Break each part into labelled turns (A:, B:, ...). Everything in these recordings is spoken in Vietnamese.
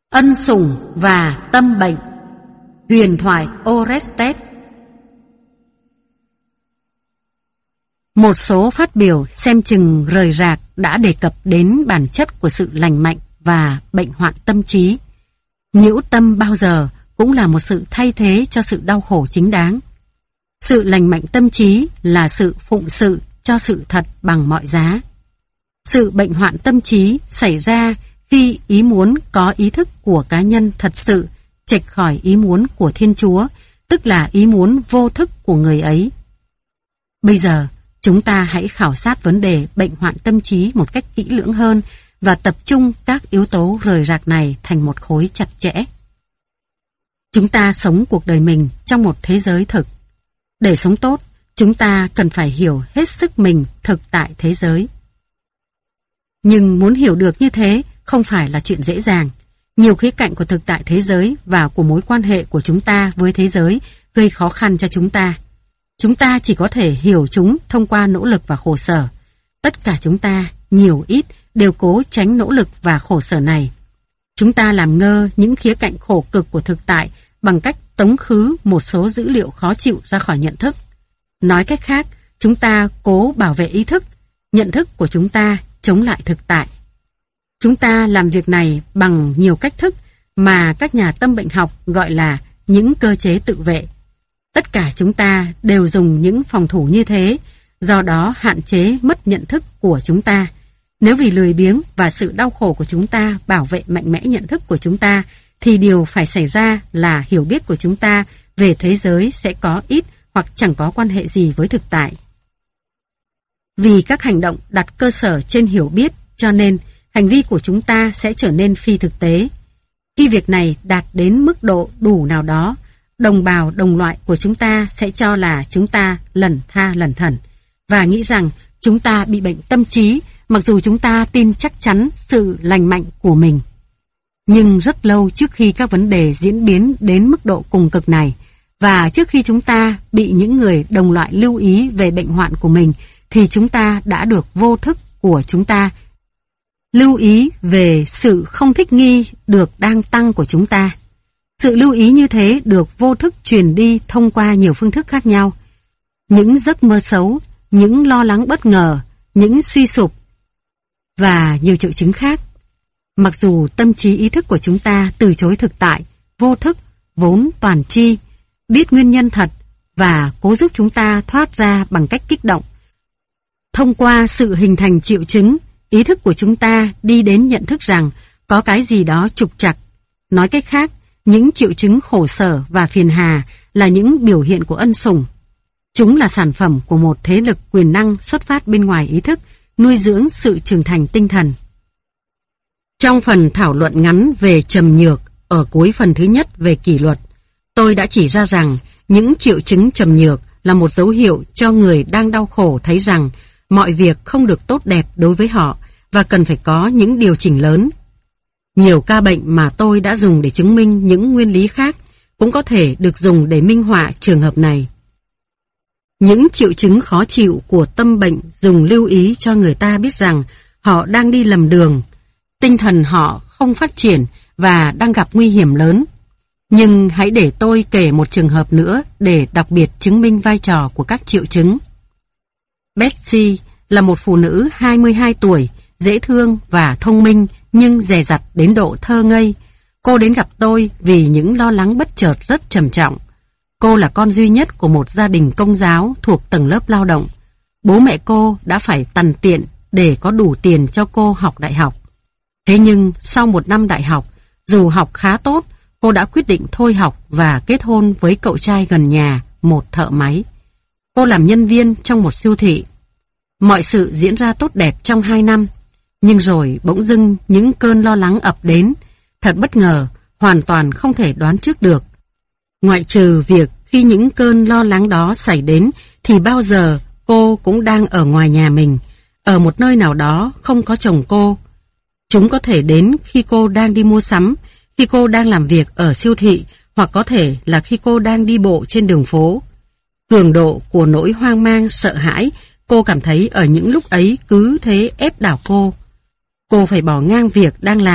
A: Ân sủng và tâm bệnh. Huyền thoại Orestes. Một số phát biểu xem chừng rời rạc đã đề cập đến bản chất của sự lành mạnh và bệnh hoạn tâm trí. Nhiễu tâm bao giờ cũng là một sự thay thế cho sự đau khổ chính đáng. Sự lành mạnh tâm trí là sự phụng sự cho sự thật bằng mọi giá. Sự bệnh hoạn tâm trí xảy ra khi ý muốn có ý thức của cá nhân thật sự chệch khỏi ý muốn của Thiên Chúa, tức là ý muốn vô thức của người ấy. Bây giờ, chúng ta hãy khảo sát vấn đề bệnh hoạn tâm trí một cách kỹ lưỡng hơn và tập trung các yếu tố rời rạc này thành một khối chặt chẽ. Chúng ta sống cuộc đời mình trong một thế giới thực. Để sống tốt, chúng ta cần phải hiểu hết sức mình thực tại thế giới. Nhưng muốn hiểu được như thế không phải là chuyện dễ dàng. Nhiều khía cạnh của thực tại thế giới và của mối quan hệ của chúng ta với thế giới gây khó khăn cho chúng ta. Chúng ta chỉ có thể hiểu chúng thông qua nỗ lực và khổ sở. Tất cả chúng ta, nhiều ít, đều cố tránh nỗ lực và khổ sở này. Chúng ta làm ngơ những khía cạnh khổ cực của thực tại bằng cách tống khứ một số dữ liệu khó chịu ra khỏi nhận thức. Nói cách khác, chúng ta cố bảo vệ ý thức, nhận thức của chúng ta chống lại thực tại. Chúng ta làm việc này bằng nhiều cách thức mà các nhà tâm bệnh học gọi là những cơ chế tự vệ. Tất cả chúng ta đều dùng những phòng thủ như thế, do đó hạn chế mất nhận thức của chúng ta. Nếu vì lười biếng và sự đau khổ của chúng ta bảo vệ mạnh mẽ nhận thức của chúng ta, thì điều phải xảy ra là hiểu biết của chúng ta về thế giới sẽ có ít hoặc chẳng có quan hệ gì với thực tại. Vì các hành động đặt cơ sở trên hiểu biết, cho nên hành vi của chúng ta sẽ trở nên phi thực tế. Khi việc này đạt đến mức độ đủ nào đó, đồng bào đồng loại của chúng ta sẽ cho là chúng ta lẩn tha lẩn thẩn và nghĩ rằng chúng ta bị bệnh tâm trí, mặc dù chúng ta tin chắc chắn sự lành mạnh của mình. Nhưng rất lâu trước khi các vấn đề diễn biến đến mức độ cùng cực này, và trước khi chúng ta bị những người đồng loại lưu ý về bệnh hoạn của mình, thì chúng ta đã được vô thức của chúng ta lưu ý về sự không thích nghi được đang tăng của chúng ta. Sự lưu ý như thế được vô thức truyền đi thông qua nhiều phương thức khác nhau. Những giấc mơ xấu, những lo lắng bất ngờ, những suy sụp và nhiều triệu chứng khác. Mặc dù tâm trí ý thức của chúng ta từ chối thực tại, vô thức, vốn toàn tri, biết nguyên nhân thật và cố giúp chúng ta thoát ra bằng cách kích động. Thông qua sự hình thành triệu chứng, ý thức của chúng ta đi đến nhận thức rằng có cái gì đó trục trặc. Nói cách khác, những triệu chứng khổ sở và phiền hà là những biểu hiện của ân sủng. Chúng là sản phẩm của một thế lực quyền năng xuất phát bên ngoài ý thức, nuôi dưỡng sự trưởng thành tinh thần. Trong phần thảo luận ngắn về trầm nhược, ở cuối phần thứ nhất về kỷ luật, tôi đã chỉ ra rằng những triệu chứng trầm nhược là một dấu hiệu cho người đang đau khổ thấy rằng mọi việc không được tốt đẹp đối với họ và cần phải có những điều chỉnh lớn. Nhiều ca bệnh mà tôi đã dùng để chứng minh những nguyên lý khác cũng có thể được dùng để minh họa trường hợp này. Những triệu chứng khó chịu của tâm bệnh dùng lưu ý cho người ta biết rằng họ đang đi lầm đường, tinh thần họ không phát triển và đang gặp nguy hiểm lớn. Nhưng hãy để tôi kể một trường hợp nữa để đặc biệt chứng minh vai trò của các triệu chứng. Betsy là một phụ nữ 22 tuổi, dễ thương và thông minh nhưng dè dặt đến độ thơ ngây. Cô đến gặp tôi vì những lo lắng bất chợt rất trầm trọng. Cô là con duy nhất của một gia đình công giáo thuộc tầng lớp lao động. Bố mẹ cô đã phải tằn tiện để có đủ tiền cho cô học đại học. Thế nhưng sau một năm đại học, dù học khá tốt, cô đã quyết định thôi học và kết hôn với cậu trai gần nhà, một thợ máy. Cô làm nhân viên trong một siêu thị. Mọi sự diễn ra tốt đẹp trong 2 năm, nhưng rồi bỗng dưng những cơn lo lắng ập đến, thật bất ngờ, hoàn toàn không thể đoán trước được. Ngoại trừ việc khi những cơn lo lắng đó xảy đến thì bao giờ cô cũng đang ở ngoài nhà mình, ở một nơi nào đó không có chồng cô. Chúng có thể đến khi cô đang đi mua sắm, khi cô đang làm việc ở siêu thị, hoặc có thể là khi cô đang đi bộ trên đường phố. Cường độ của nỗi hoang mang, sợ hãi cô cảm thấy ở những lúc ấy cứ thế ép đảo cô. Cô phải bỏ ngang việc đang làm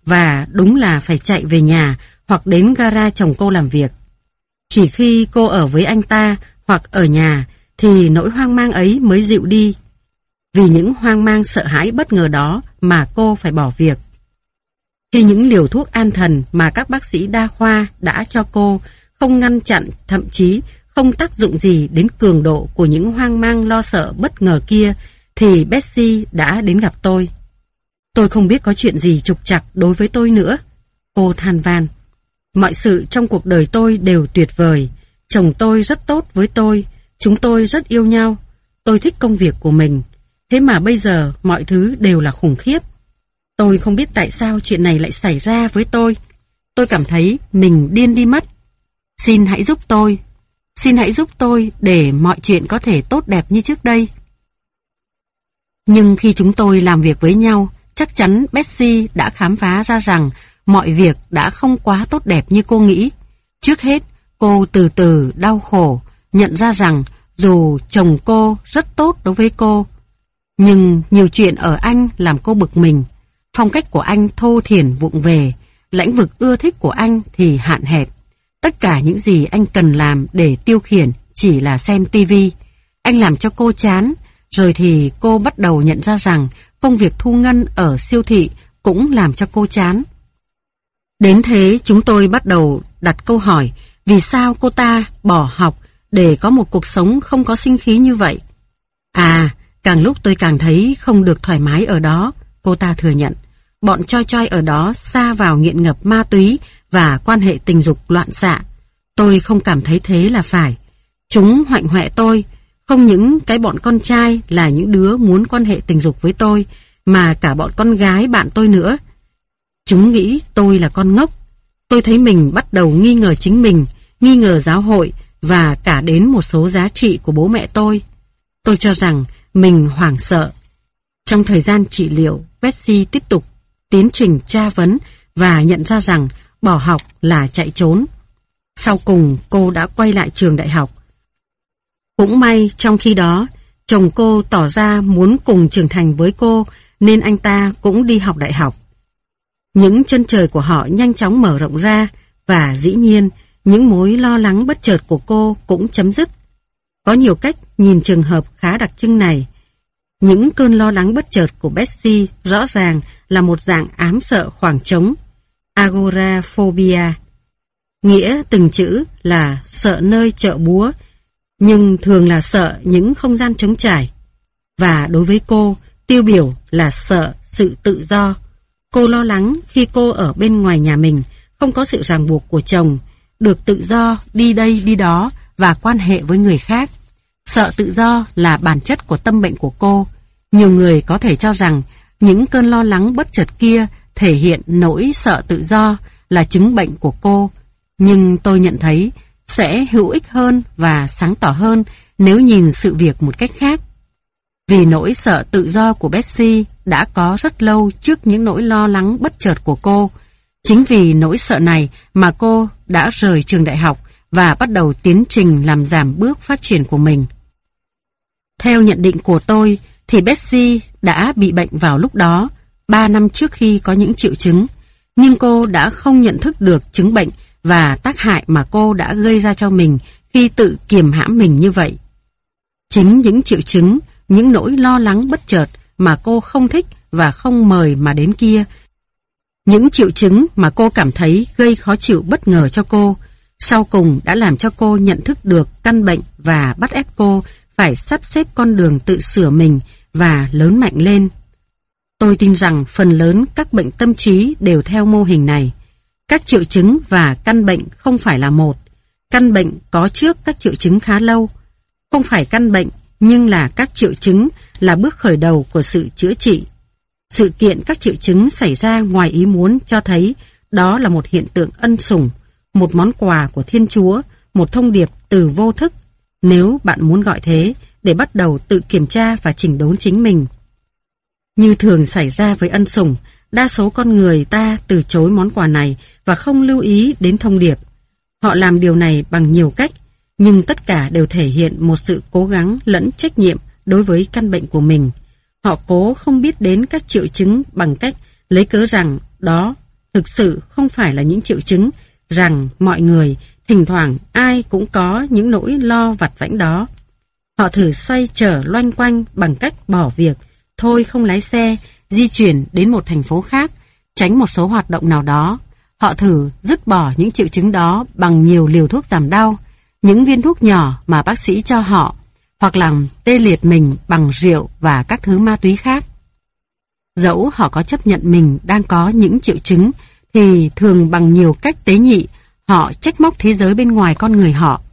A: và đúng là phải chạy về nhà hoặc đến gara chồng cô làm việc. Chỉ khi cô ở với anh ta hoặc ở nhà thì nỗi hoang mang ấy mới dịu đi. Vì những hoang mang sợ hãi bất ngờ đó mà cô phải bỏ việc. Khi những liều thuốc an thần mà các bác sĩ đa khoa đã cho cô không ngăn chặn, thậm chí không tác dụng gì đến cường độ của những hoang mang lo sợ bất ngờ kia, thì Betsy đã đến gặp tôi. Tôi không biết có chuyện gì trục trặc đối với tôi nữa. Cô than van. Mọi sự trong cuộc đời tôi đều tuyệt vời. Chồng tôi rất tốt với tôi. Chúng tôi rất yêu nhau. Tôi thích công việc của mình. Thế mà bây giờ mọi thứ đều là khủng khiếp. Tôi không biết tại sao chuyện này lại xảy ra với tôi. Tôi cảm thấy mình điên đi mất. Xin hãy giúp tôi. Xin hãy giúp tôi để mọi chuyện có thể tốt đẹp như trước đây. Nhưng khi chúng tôi làm việc với nhau, chắc chắn Betsy đã khám phá ra rằng mọi việc đã không quá tốt đẹp như cô nghĩ. Trước hết, cô từ từ đau khổ, nhận ra rằng dù chồng cô rất tốt đối với cô, nhưng nhiều chuyện ở anh làm cô bực mình. Phong cách của anh thô thiển vụng về, lãnh vực ưa thích của anh thì hạn hẹp. Tất cả những gì anh cần làm để tiêu khiển chỉ là xem tivi. Anh làm cho cô chán, rồi thì cô bắt đầu nhận ra rằng công việc thu ngân ở siêu thị cũng làm cho cô chán. Đến thế chúng tôi bắt đầu đặt câu hỏi vì sao cô ta bỏ học để có một cuộc sống không có sinh khí như vậy. Càng lúc tôi càng thấy không được thoải mái ở đó, cô ta thừa nhận. Bọn choi choi ở đó sa vào nghiện ngập ma túy và quan hệ tình dục loạn xạ. Tôi không cảm thấy thế là phải. Chúng hoạnh hoẹ tôi. Không những cái bọn con trai là những đứa muốn quan hệ tình dục với tôi, mà cả bọn con gái bạn tôi nữa. Chúng nghĩ tôi là con ngốc. Tôi thấy mình bắt đầu nghi ngờ chính mình, nghi ngờ giáo hội và cả đến một số giá trị của bố mẹ tôi. Tôi cho rằng mình hoảng sợ. Trong thời gian trị liệu, Betsy tiếp tục tiến trình tra vấn và nhận ra rằng bỏ học là chạy trốn. Sau cùng cô đã quay lại trường đại học. Cũng may trong khi đó, chồng cô tỏ ra muốn cùng trưởng thành với cô nên anh ta cũng đi học đại học. Những chân trời của họ nhanh chóng mở rộng ra và dĩ nhiên những mối lo lắng bất chợt của cô cũng chấm dứt. Có nhiều cách nhìn trường hợp khá đặc trưng này. Những cơn lo lắng bất chợt của Betsy rõ ràng là một dạng ám sợ khoảng trống, agoraphobia. Nghĩa từng chữ là sợ nơi chợ búa, nhưng thường là sợ những không gian trống trải. Và đối với cô, tiêu biểu là sợ sự tự do. Cô lo lắng khi cô ở bên ngoài nhà mình, không có sự ràng buộc của chồng, được tự do đi đây đi đó và quan hệ với người khác. Sợ tự do là bản chất của tâm bệnh của cô. Nhiều người có thể cho rằng những cơn lo lắng bất chợt kia thể hiện nỗi sợ tự do là chứng bệnh của cô. Nhưng tôi nhận thấy sẽ hữu ích hơn và sáng tỏ hơn nếu nhìn sự việc một cách khác. Vì nỗi sợ tự do của Betsy đã có rất lâu trước những nỗi lo lắng bất chợt của cô. Chính vì nỗi sợ này mà cô đã rời trường đại học và bắt đầu tiến trình làm giảm bước phát triển của mình. Theo nhận định của tôi thì Betsy đã bị bệnh vào lúc đó, 3 năm trước khi có những triệu chứng, nhưng cô đã không nhận thức được chứng bệnh và tác hại mà cô đã gây ra cho mình khi tự kiềm hãm mình như vậy. Chính những triệu chứng, những nỗi lo lắng bất chợt mà cô không thích và không mời mà đến kia, những triệu chứng mà cô cảm thấy gây khó chịu bất ngờ cho cô, sau cùng đã làm cho cô nhận thức được căn bệnh và bắt ép cô phải sắp xếp con đường tự sửa mình và lớn mạnh lên. Tôi tin rằng phần lớn các bệnh tâm trí đều theo mô hình này. Các triệu chứng và căn bệnh không phải là một. Căn bệnh có trước các triệu chứng khá lâu. Không phải căn bệnh, nhưng là các triệu chứng là bước khởi đầu của sự chữa trị. Sự kiện các triệu chứng xảy ra ngoài ý muốn cho thấy đó là một hiện tượng ân sủng, một món quà của Thiên Chúa, một thông điệp từ vô thức, nếu bạn muốn gọi thế, để bắt đầu tự kiểm tra và chỉnh đốn chính mình. Như thường xảy ra với ân sủng, đa số con người ta từ chối món quà này và không lưu ý đến thông điệp. Họ làm điều này bằng nhiều cách, nhưng tất cả đều thể hiện một sự cố gắng lẫn trách nhiệm đối với căn bệnh của mình. Họ cố không biết đến các triệu chứng bằng cách lấy cớ rằng đó thực sự không phải là những triệu chứng rằng mọi người, thỉnh thoảng ai cũng có những nỗi lo vặt vãnh đó. Họ thử xoay trở loanh quanh bằng cách bỏ việc, thôi không lái xe, di chuyển đến một thành phố khác, tránh một số hoạt động nào đó. Họ thử dứt bỏ những triệu chứng đó bằng nhiều liều thuốc giảm đau, những viên thuốc nhỏ mà bác sĩ cho họ, hoặc làm tê liệt mình bằng rượu và các thứ ma túy khác. Dẫu họ có chấp nhận mình đang có những triệu chứng, thì thường bằng nhiều cách tế nhị, họ trách móc thế giới bên ngoài con người họ.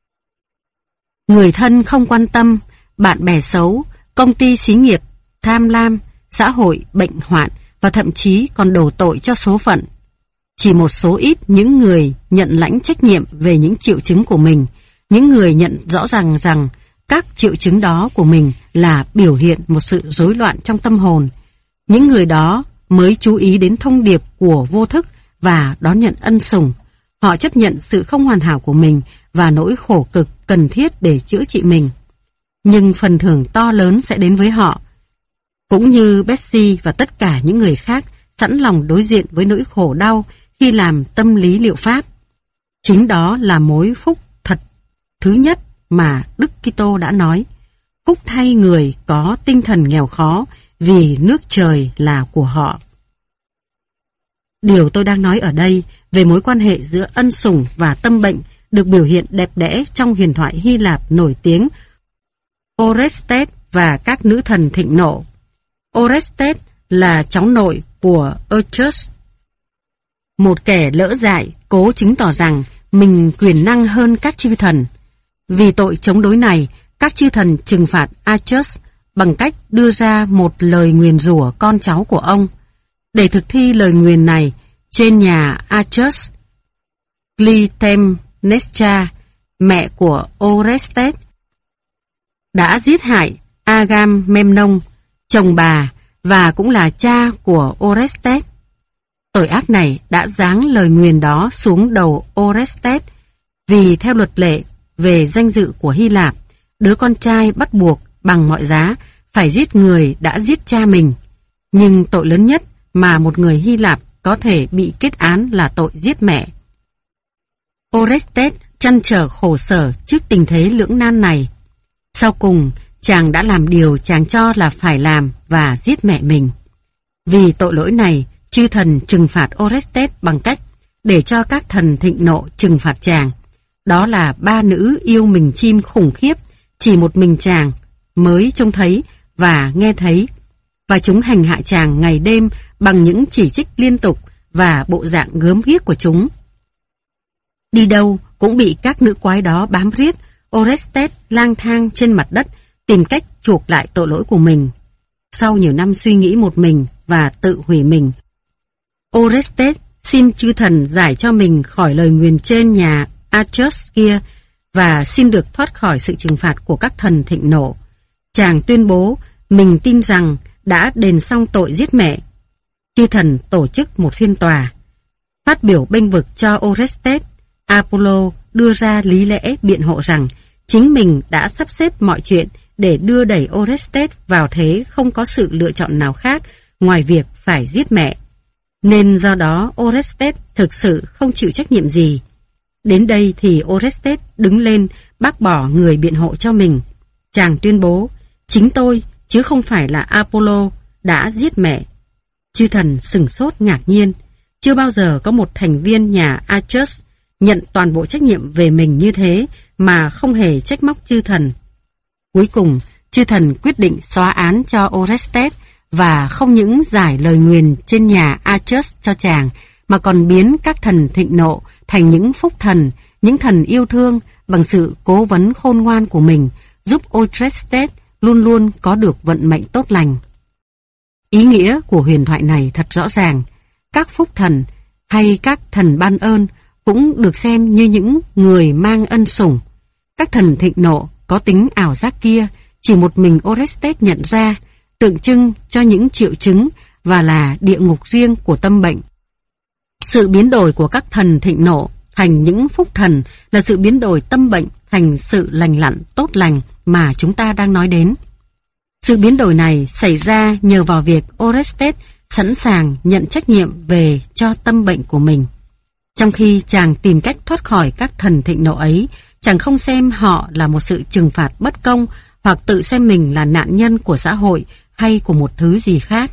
A: Người thân không quan tâm, bạn bè xấu, công ty xí nghiệp, tham lam, xã hội, bệnh hoạn và thậm chí còn đổ tội cho số phận. Chỉ một số ít những người nhận lãnh trách nhiệm về những triệu chứng của mình, những người nhận rõ ràng rằng các triệu chứng đó của mình là biểu hiện một sự rối loạn trong tâm hồn. Những người đó mới chú ý đến thông điệp của vô thức và đón nhận ân sủng. Họ chấp nhận sự không hoàn hảo của mình và nỗi khổ cực cần thiết để chữa trị mình. Nhưng phần thưởng to lớn sẽ đến với họ. Cũng như Betsy và tất cả những người khác sẵn lòng đối diện với nỗi khổ đau khi làm tâm lý liệu pháp. Chính đó là mối phúc thật thứ nhất mà Đức Kitô đã nói. Phúc thay người có tinh thần nghèo khó, vì nước trời là của họ. Điều tôi đang nói ở đây về mối quan hệ giữa ân sủng và tâm bệnh được biểu hiện đẹp đẽ trong huyền thoại Hy Lạp nổi tiếng Orestes và các nữ thần thịnh nộ. Orestes là cháu nội của Arcturus, một kẻ lỡ dại cố chứng tỏ rằng mình quyền năng hơn các chư thần. Vì tội chống đối này, các chư thần trừng phạt Arcturus bằng cách đưa ra một lời nguyền rủa con cháu của ông. Để thực thi lời nguyền này, trên nhà Arcturus, Clytemnestra, mẹ của Orestes, đã giết hại Agamemnon, chồng bà và cũng là cha của Orestes. Tội ác này đã giáng lời nguyền đó xuống đầu Orestes, vì theo luật lệ về danh dự của Hy Lạp, đứa con trai bắt buộc bằng mọi giá phải giết người đã giết cha mình. Nhưng tội lớn nhất mà một người Hy Lạp có thể bị kết án là tội giết mẹ. Orestes trăn trở khổ sở trước tình thế lưỡng nan này. Sau cùng, chàng đã làm điều chàng cho là phải làm và giết mẹ mình. Vì tội lỗi này, chư thần trừng phạt Orestes bằng cách để cho các thần thịnh nộ trừng phạt chàng. Đó là 3 nữ yêu mình chim khủng khiếp, chỉ một mình chàng mới trông thấy và nghe thấy, và chúng hành hạ chàng ngày đêm bằng những chỉ trích liên tục và bộ dạng gớm ghiếc của chúng. Đi đâu cũng bị các nữ quái đó bám riết. Orestes lang thang trên mặt đất tìm cách chuộc lại tội lỗi của mình. Sau nhiều năm suy nghĩ một mình và tự hủy mình, Orestes xin chư thần giải cho mình khỏi lời nguyền trên nhà Arcturus kia và xin được thoát khỏi sự trừng phạt của các thần thịnh nộ. Chàng tuyên bố mình tin rằng đã đền xong tội giết mẹ. Chư thần tổ chức một phiên tòa. Phát biểu bênh vực cho Orestes, Apollo đưa ra lý lẽ biện hộ rằng chính mình đã sắp xếp mọi chuyện để đưa đẩy Orestes vào thế không có sự lựa chọn nào khác ngoài việc phải giết mẹ. Nên do đó Orestes thực sự không chịu trách nhiệm gì. Đến đây thì Orestes đứng lên bác bỏ người biện hộ cho mình. Chàng tuyên bố, chính tôi chứ không phải là Apollo đã giết mẹ. Chư thần sửng sốt ngạc nhiên. Chưa bao giờ có một thành viên nhà Arcturus nhận toàn bộ trách nhiệm về mình như thế mà không hề trách móc chư thần. Cuối cùng, chư thần quyết định xóa án cho Orestes và không những giải lời nguyền trên nhà Arcturus cho chàng, mà còn biến các thần thịnh nộ thành những phúc thần, những thần yêu thương bằng sự cố vấn khôn ngoan của mình, giúp Orestes luôn luôn có được vận mệnh tốt lành. Ý nghĩa của huyền thoại này thật rõ ràng. Các phúc thần hay các thần ban ơn cũng được xem như những người mang ân sủng. Các thần thịnh nộ có tính ảo giác kia chỉ một mình Orestes nhận ra, tượng trưng cho những triệu chứng và là địa ngục riêng của tâm bệnh. Sự biến đổi của các thần thịnh nộ thành những phúc thần là sự biến đổi tâm bệnh thành sự lành lặn tốt lành mà chúng ta đang nói đến. Sự biến đổi này xảy ra nhờ vào việc Orestes sẵn sàng nhận trách nhiệm về cho tâm bệnh của mình. Trong khi chàng tìm cách thoát khỏi các thần thịnh nộ ấy, chàng không xem họ là một sự trừng phạt bất công hoặc tự xem mình là nạn nhân của xã hội hay của một thứ gì khác.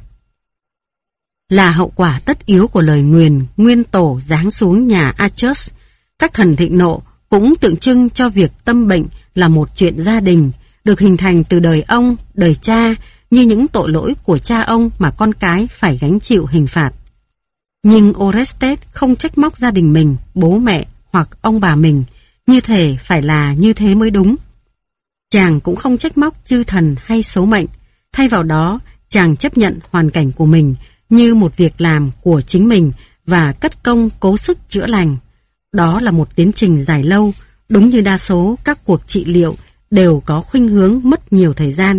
A: Là hậu quả tất yếu của lời nguyền nguyên tổ giáng xuống nhà Archus, các thần thịnh nộ cũng tượng trưng cho việc tâm bệnh là một chuyện gia đình, được hình thành từ đời ông, đời cha, như những tội lỗi của cha ông mà con cái phải gánh chịu hình phạt. Nhưng Orestes không trách móc gia đình mình, bố mẹ hoặc ông bà mình, như thể phải là như thế mới đúng. Chàng cũng không trách móc chư thần hay số mệnh, thay vào đó chàng chấp nhận hoàn cảnh của mình như một việc làm của chính mình và cất công cố sức chữa lành. Đó là một tiến trình dài lâu, đúng như đa số các cuộc trị liệu đều có khuynh hướng mất nhiều thời gian.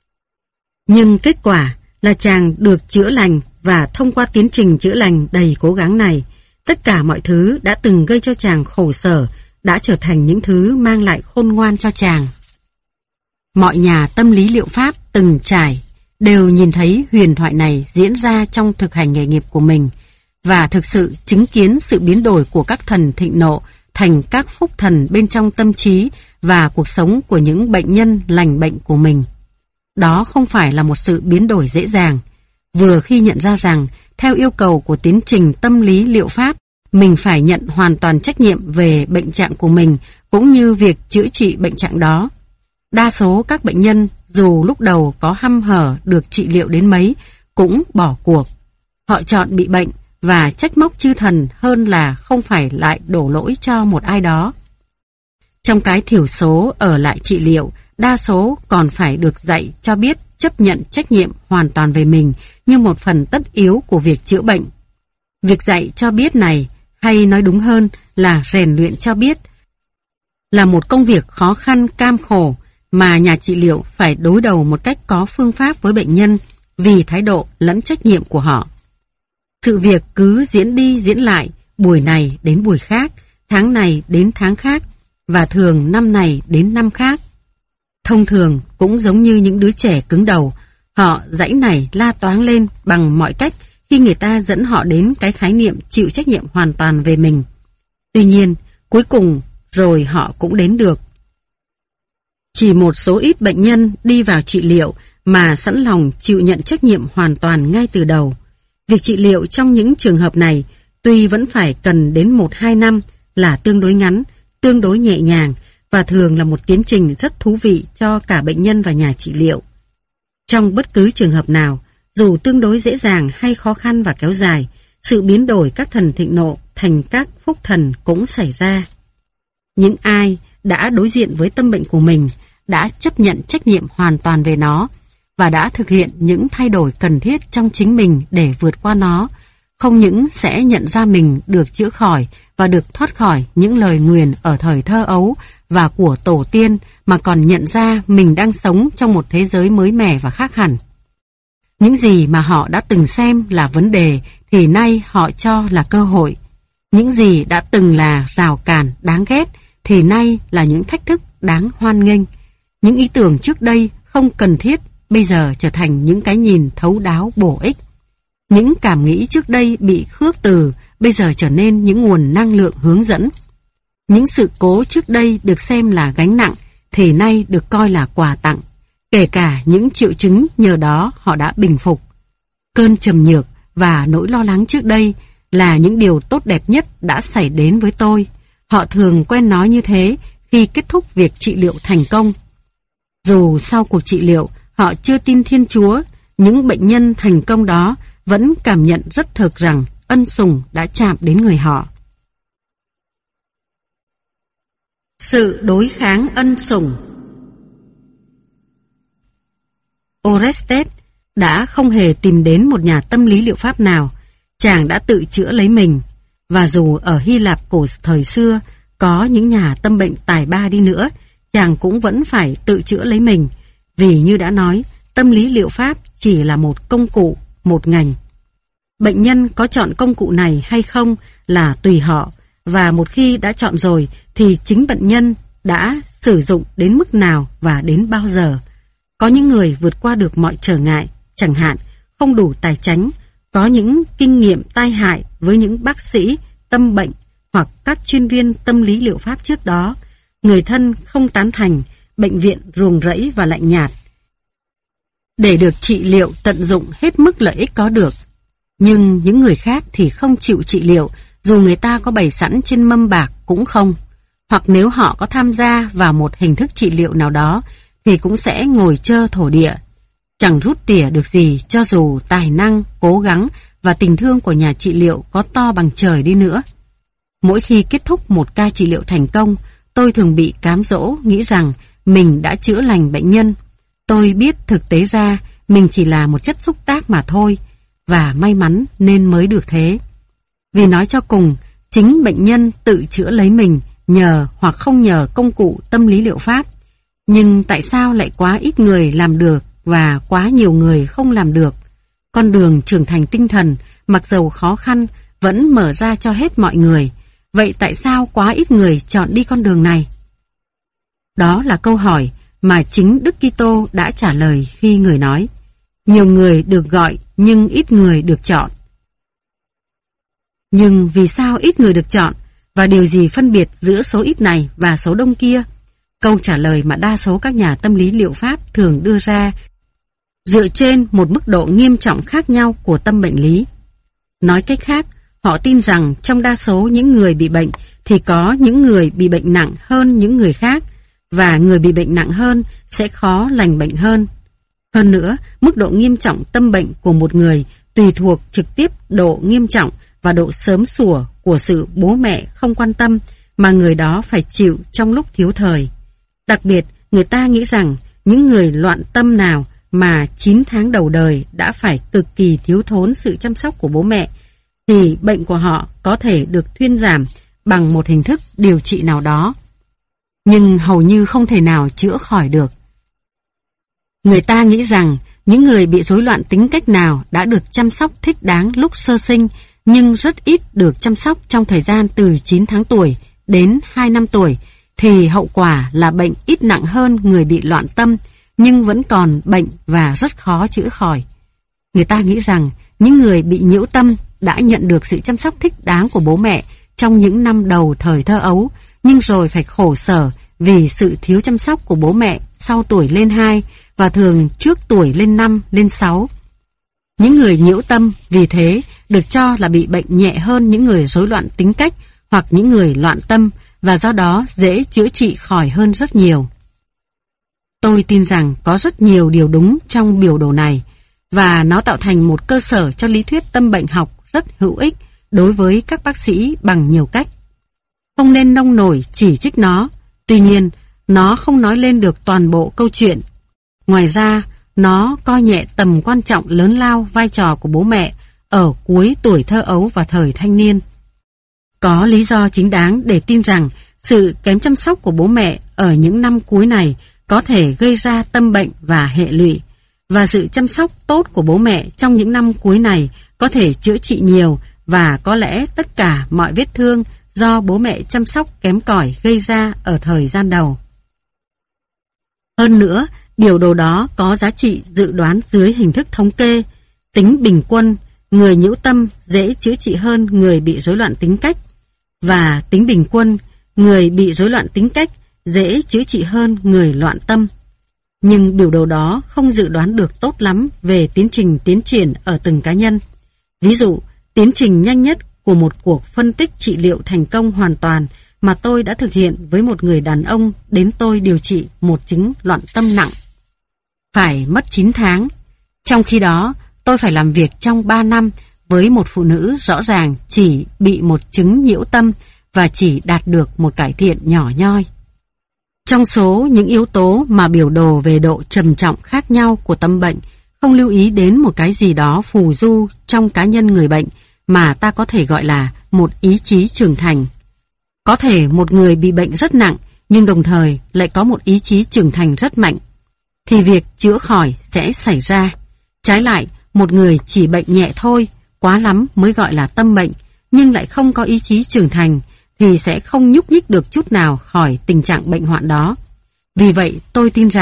A: Nhưng kết quả là chàng được chữa lành, và thông qua tiến trình chữa lành đầy cố gắng này, tất cả mọi thứ đã từng gây cho chàng khổ sở đã trở thành những thứ mang lại khôn ngoan cho chàng. Mọi nhà tâm lý liệu pháp từng trải đều nhìn thấy huyền thoại này diễn ra trong thực hành nghề nghiệp của mình, và thực sự chứng kiến sự biến đổi của các thần thịnh nộ thành các phúc thần bên trong tâm trí và cuộc sống của những bệnh nhân lành bệnh của mình. Đó không phải là một sự biến đổi dễ dàng. Vừa khi nhận ra rằng, theo yêu cầu của tiến trình tâm lý liệu pháp, mình phải nhận hoàn toàn trách nhiệm về bệnh trạng của mình cũng như việc chữa trị bệnh trạng đó. Đa số các bệnh nhân, dù lúc đầu có hăm hở được trị liệu đến mấy, cũng bỏ cuộc. Họ chọn bị bệnh và trách móc chư thần hơn là không phải lại đổ lỗi cho một ai đó. Trong cái thiểu số ở lại trị liệu, đa số còn phải được dạy cho biết chấp nhận trách nhiệm hoàn toàn về mình như một phần tất yếu của việc chữa bệnh. Việc dạy cho biết này, hay nói đúng hơn là rèn luyện cho biết, là một công việc khó khăn cam khổ mà nhà trị liệu phải đối đầu một cách có phương pháp với bệnh nhân vì thái độ lẫn trách nhiệm của họ. Sự việc cứ diễn đi diễn lại, buổi này đến buổi khác, tháng này đến tháng khác, và thường năm này đến năm khác. Thông thường cũng giống như những đứa trẻ cứng đầu, họ giãy nảy la toáng lên bằng mọi cách khi người ta dẫn họ đến cái khái niệm chịu trách nhiệm hoàn toàn về mình. Tuy nhiên, cuối cùng rồi họ cũng đến được. Chỉ một số ít bệnh nhân đi vào trị liệu mà sẵn lòng chịu nhận trách nhiệm hoàn toàn ngay từ đầu. Việc trị liệu trong những trường hợp này tuy vẫn phải cần đến 1-2 năm, là tương đối ngắn, tương đối nhẹ nhàng và thường là một tiến trình rất thú vị cho cả bệnh nhân và nhà trị liệu. Trong bất cứ trường hợp nào, dù tương đối dễ dàng hay khó khăn và kéo dài, sự biến đổi các thần thịnh nộ thành các phúc thần cũng xảy ra. Những ai đã đối diện với tâm bệnh của mình, đã chấp nhận trách nhiệm hoàn toàn về nó và đã thực hiện những thay đổi cần thiết trong chính mình để vượt qua nó, không những sẽ nhận ra mình được chữa khỏi và được thoát khỏi những lời nguyền ở thời thơ ấu và của tổ tiên, mà còn nhận ra mình đang sống trong một thế giới mới mẻ và khác hẳn. Những gì mà họ đã từng xem là vấn đề thì nay họ cho là cơ hội. Những gì đã từng là rào cản đáng ghét thì nay là những thách thức đáng hoan nghênh. Những ý tưởng trước đây không cần thiết bây giờ trở thành những cái nhìn thấu đáo bổ ích. Những cảm nghĩ trước đây bị khước từ bây giờ trở nên những nguồn năng lượng hướng dẫn. Những sự cố trước đây được xem là gánh nặng thì nay được coi là quà tặng. Kể cả những triệu chứng nhờ đó họ đã bình phục. Cơn trầm nhược và nỗi lo lắng trước đây là những điều tốt đẹp nhất đã xảy đến với tôi. Họ thường quen nói như thế khi kết thúc việc trị liệu thành công. Dù sau cuộc trị liệu họ chưa tin Thiên Chúa, những bệnh nhân thành công đó vẫn cảm nhận rất thực rằng ân sủng đã chạm đến người họ. Sự đối kháng ân sủng. Orestes đã không hề tìm đến một nhà tâm lý liệu pháp nào, chàng đã tự chữa lấy mình. Và dù ở Hy Lạp cổ thời xưa có những nhà tâm bệnh tài ba đi nữa, chàng cũng vẫn phải tự chữa lấy mình, vì như đã nói, tâm lý liệu pháp chỉ là một công cụ, một ngành. Bệnh nhân có chọn công cụ này hay không là tùy họ, và một khi đã chọn rồi thì chính bệnh nhân đã sử dụng đến mức nào và đến bao giờ. Có những người vượt qua được mọi trở ngại, chẳng hạn không đủ tài chánh, có những kinh nghiệm tai hại với những bác sĩ tâm bệnh hoặc các chuyên viên tâm lý liệu pháp trước đó. Người thân không tán thành, bệnh viện ruồng rẫy và lạnh nhạt. Để được trị liệu tận dụng hết mức lợi ích có được. Nhưng những người khác thì không chịu trị liệu, dù người ta có bày sẵn trên mâm bạc cũng không. Hoặc nếu họ có tham gia vào một hình thức trị liệu nào đó, thì cũng sẽ ngồi trơ thổ địa. Chẳng rút tỉa được gì cho dù tài năng, cố gắng và tình thương của nhà trị liệu có to bằng trời đi nữa. Mỗi khi kết thúc một ca trị liệu thành công, tôi thường bị cám dỗ nghĩ rằng mình đã chữa lành bệnh nhân. Tôi biết thực tế ra mình chỉ là một chất xúc tác mà thôi, và may mắn nên mới được thế. Vì nói cho cùng, chính bệnh nhân tự chữa lấy mình nhờ hoặc không nhờ công cụ tâm lý liệu pháp. Nhưng tại sao lại quá ít người làm được và quá nhiều người không làm được? Con đường trưởng thành tinh thần, mặc dầu khó khăn, vẫn mở ra cho hết mọi người. Vậy tại sao quá ít người chọn đi con đường này? Đó là câu hỏi mà chính Đức Kitô đã trả lời khi người nói: nhiều người được gọi nhưng ít người được chọn. Nhưng vì sao ít người được chọn? Và điều gì phân biệt giữa số ít này và số đông kia? Câu trả lời mà đa số các nhà tâm lý liệu pháp thường đưa ra dựa trên một mức độ nghiêm trọng khác nhau của tâm bệnh lý. Nói cách khác, họ tin rằng trong đa số những người bị bệnh thì có những người bị bệnh nặng hơn những người khác, và người bị bệnh nặng hơn sẽ khó lành bệnh hơn. Hơn nữa, mức độ nghiêm trọng tâm bệnh của một người tùy thuộc trực tiếp độ nghiêm trọng và độ sớm sủa của sự bố mẹ không quan tâm mà người đó phải chịu trong lúc thiếu thời. Đặc biệt, người ta nghĩ rằng những người loạn tâm nào mà 9 tháng đầu đời đã phải cực kỳ thiếu thốn sự chăm sóc của bố mẹ, thì bệnh của họ có thể được thuyên giảm bằng một hình thức điều trị nào đó, nhưng hầu như không thể nào chữa khỏi được. Người ta nghĩ rằng những người bị rối loạn tính cách nào đã được chăm sóc thích đáng lúc sơ sinh, nhưng rất ít được chăm sóc trong thời gian từ 9 tháng tuổi đến 2 năm tuổi, thì hậu quả là bệnh ít nặng hơn người bị loạn tâm, nhưng vẫn còn bệnh và rất khó chữa khỏi. Người ta nghĩ rằng những người bị nhiễu tâm đã nhận được sự chăm sóc thích đáng của bố mẹ trong những năm đầu thời thơ ấu, nhưng rồi phải khổ sở vì sự thiếu chăm sóc của bố mẹ sau tuổi lên 2 và thường trước tuổi lên 5, lên 6. Những người nhiễu tâm vì thế được cho là bị bệnh nhẹ hơn những người rối loạn tính cách hoặc những người loạn tâm, và do đó dễ chữa trị khỏi hơn rất nhiều. Tôi tin rằng có rất nhiều điều đúng trong biểu đồ này, và nó tạo thành một cơ sở cho lý thuyết tâm bệnh học rất hữu ích đối với các bác sĩ bằng nhiều cách. Không nên nông nổi chỉ trích nó, tuy nhiên nó không nói lên được toàn bộ câu chuyện. Ngoài ra, nó coi nhẹ tầm quan trọng lớn lao vai trò của bố mẹ ở cuối tuổi thơ ấu và thời thanh niên. Có lý do chính đáng để tin rằng sự kém chăm sóc của bố mẹ ở những năm cuối này có thể gây ra tâm bệnh và hệ lụy, và sự chăm sóc tốt của bố mẹ trong những năm cuối này có thể chữa trị nhiều, và có lẽ tất cả mọi vết thương do bố mẹ chăm sóc kém cỏi gây ra ở thời gian đầu. Hơn nữa, biểu đồ đó có giá trị dự đoán dưới hình thức thống kê. Tính bình quân, người nhiễu tâm dễ chữa trị hơn người bị rối loạn tính cách, và tính bình quân, người bị rối loạn tính cách dễ chữa trị hơn người loạn tâm. Nhưng biểu đồ đó không dự đoán được tốt lắm về tiến trình tiến triển ở từng cá nhân. Ví dụ, tiến trình nhanh nhất của một cuộc phân tích trị liệu thành công hoàn toàn mà tôi đã thực hiện với một người đàn ông đến tôi điều trị một chứng loạn tâm nặng phải mất 9 tháng. Trong khi đó, tôi phải làm việc trong 3 năm với một phụ nữ rõ ràng chỉ bị một chứng nhiễu tâm và chỉ đạt được một cải thiện nhỏ nhoi. Trong số những yếu tố mà biểu đồ về độ trầm trọng khác nhau của tâm bệnh không lưu ý đến một cái gì đó phù du trong cá nhân người bệnh mà ta có thể gọi là một ý chí trưởng thành. Có thể một người bị bệnh rất nặng nhưng đồng thời lại có một ý chí trưởng thành rất mạnh, thì việc chữa khỏi sẽ xảy ra. Trái lại, một người chỉ bệnh nhẹ thôi, quá lắm mới gọi là tâm bệnh, nhưng lại không có ý chí trưởng thành, thì sẽ không nhúc nhích được chút nào khỏi tình trạng bệnh hoạn đó. Vì vậy, tôi tin rằng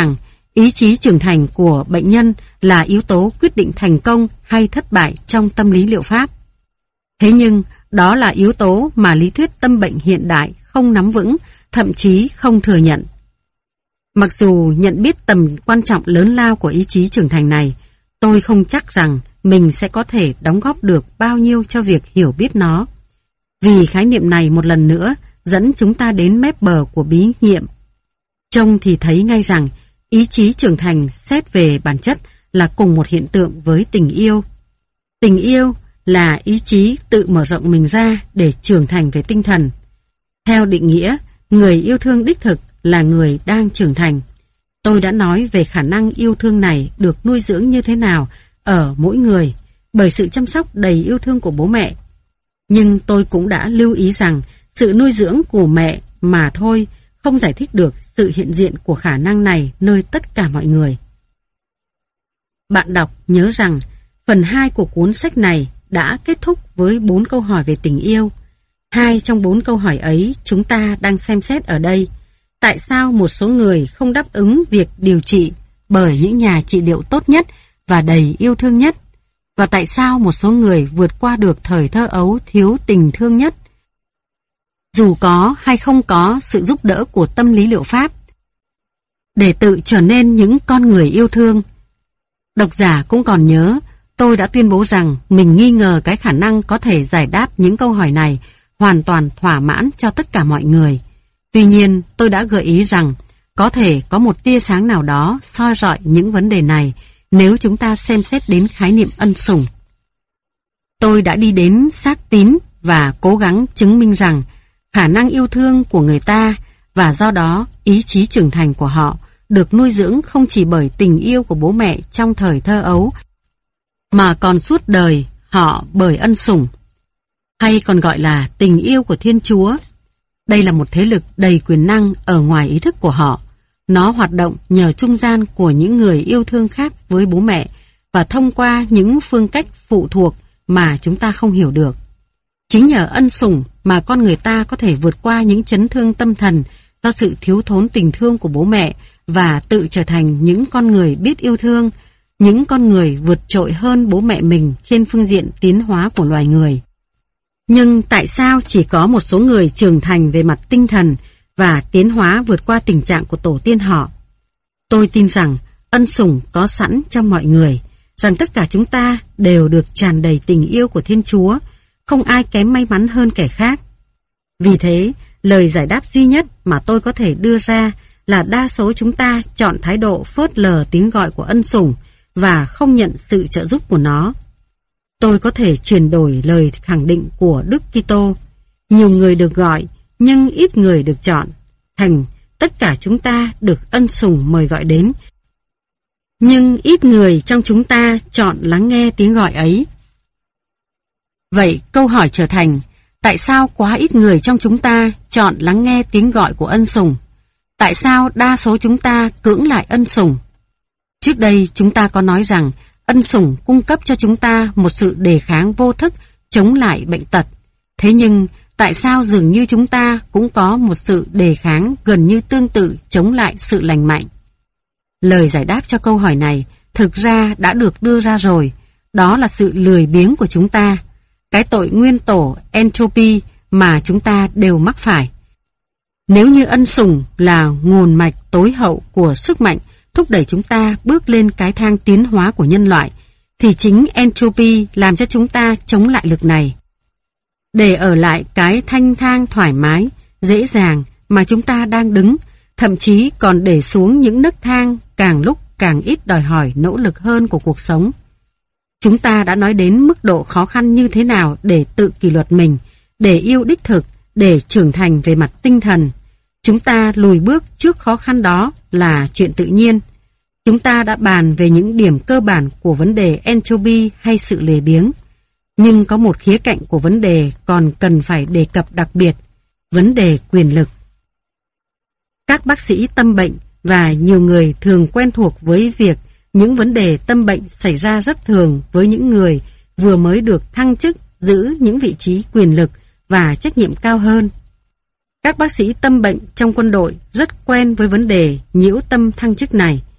A: ý chí trưởng thành của bệnh nhân là yếu tố quyết định thành công hay thất bại trong tâm lý liệu pháp. Thế nhưng, đó là yếu tố mà lý thuyết tâm bệnh hiện đại không nắm vững, thậm chí không thừa nhận. Mặc dù nhận biết tầm quan trọng lớn lao của ý chí trưởng thành này, tôi không chắc rằng mình sẽ có thể đóng góp được bao nhiêu cho việc hiểu biết nó. Vì khái niệm này một lần nữa dẫn chúng ta đến mép bờ của bí nghiệm. Trông thì thấy ngay rằng ý chí trưởng thành xét về bản chất là cùng một hiện tượng với tình yêu. Tình yêu là ý chí tự mở rộng mình ra để trưởng thành về tinh thần. Theo định nghĩa, người yêu thương đích thực là người đang trưởng thành. Tôi đã nói về khả năng yêu thương này được nuôi dưỡng như thế nào ở mỗi người bởi sự chăm sóc đầy yêu thương của bố mẹ. Nhưng tôi cũng đã lưu ý rằng sự nuôi dưỡng của mẹ mà thôi không giải thích được sự hiện diện của khả năng này nơi tất cả mọi người. Bạn đọc nhớ rằng phần 2 của cuốn sách này đã kết thúc với 4 câu hỏi về tình yêu. 2 trong 4 câu hỏi ấy chúng ta đang xem xét ở đây. Tại sao một số người không đáp ứng việc điều trị bởi những nhà trị liệu tốt nhất và đầy yêu thương nhất? Và tại sao một số người vượt qua được thời thơ ấu thiếu tình thương nhất? Dù có hay không có sự giúp đỡ của tâm lý liệu pháp, để tự trở nên những con người yêu thương. Độc giả cũng còn nhớ, tôi đã tuyên bố rằng mình nghi ngờ cái khả năng có thể giải đáp những câu hỏi này hoàn toàn thỏa mãn cho tất cả mọi người. Tuy nhiên, tôi đã gợi ý rằng có thể có một tia sáng nào đó soi rọi những vấn đề này nếu chúng ta xem xét đến khái niệm ân sủng. Tôi đã đi đến xác tín và cố gắng chứng minh rằng khả năng yêu thương của người ta và do đó ý chí trưởng thành của họ được nuôi dưỡng không chỉ bởi tình yêu của bố mẹ trong thời thơ ấu, mà còn suốt đời họ bởi ân sủng, hay còn gọi là tình yêu của Thiên Chúa. Đây là một thế lực đầy quyền năng ở ngoài ý thức của họ. Nó hoạt động nhờ trung gian của những người yêu thương khác với bố mẹ và thông qua những phương cách phụ thuộc mà chúng ta không hiểu được. Chính nhờ ân sủng mà con người ta có thể vượt qua những chấn thương tâm thần do sự thiếu thốn tình thương của bố mẹ và tự trở thành những con người biết yêu thương, những con người vượt trội hơn bố mẹ mình trên phương diện tiến hóa của loài người. Nhưng tại sao chỉ có một số người trưởng thành về mặt tinh thần và tiến hóa vượt qua tình trạng của tổ tiên họ? Tôi tin rằng ân sủng có sẵn trong mọi người, rằng tất cả chúng ta đều được tràn đầy tình yêu của Thiên Chúa, không ai kém may mắn hơn kẻ khác. Vì thế, lời giải đáp duy nhất mà tôi có thể đưa ra là đa số chúng ta chọn thái độ phớt lờ tiếng gọi của ân sủng và không nhận sự trợ giúp của nó. Tôi có thể chuyển đổi lời khẳng định của Đức Kitô, nhiều người được gọi nhưng ít người được chọn, thành tất cả chúng ta được ân sủng mời gọi đến, nhưng ít người trong chúng ta chọn lắng nghe tiếng gọi ấy. Vậy câu hỏi trở thành, tại sao quá ít người trong chúng ta chọn lắng nghe tiếng gọi của ân sủng? Tại sao đa số chúng ta cưỡng lại ân sủng? Trước đây chúng ta có nói rằng ân sủng cung cấp cho chúng ta một sự đề kháng vô thức chống lại bệnh tật. Thế nhưng tại sao dường như chúng ta cũng có một sự đề kháng gần như tương tự chống lại sự lành mạnh? Lời giải đáp cho câu hỏi này thực ra đã được đưa ra rồi. Đó là sự lười biếng của chúng ta, cái tội nguyên tổ entropy mà chúng ta đều mắc phải. Nếu như ân sủng là nguồn mạch tối hậu của sức mạnh thúc đẩy chúng ta bước lên cái thang tiến hóa của nhân loại, thì chính entropy làm cho chúng ta chống lại lực này. Để ở lại cái thanh thang thoải mái, dễ dàng mà chúng ta đang đứng, thậm chí còn để xuống những nấc thang càng lúc càng ít đòi hỏi nỗ lực hơn của cuộc sống. Chúng ta đã nói đến mức độ khó khăn như thế nào để tự kỷ luật mình, để yêu đích thực, để trưởng thành về mặt tinh thần. Chúng ta lùi bước trước khó khăn đó là chuyện tự nhiên. Chúng ta đã bàn về những điểm cơ bản của vấn đề entropy hay sự lười biếng. Nhưng có một khía cạnh của vấn đề còn cần phải đề cập đặc biệt, vấn đề quyền lực. Các bác sĩ tâm bệnh và nhiều người thường quen thuộc với việc những vấn đề tâm bệnh xảy ra rất thường với những người vừa mới được thăng chức giữ những vị trí quyền lực và trách nhiệm cao hơn. Các bác sĩ tâm bệnh trong quân đội rất quen với vấn đề nhiễu tâm thăng chức này.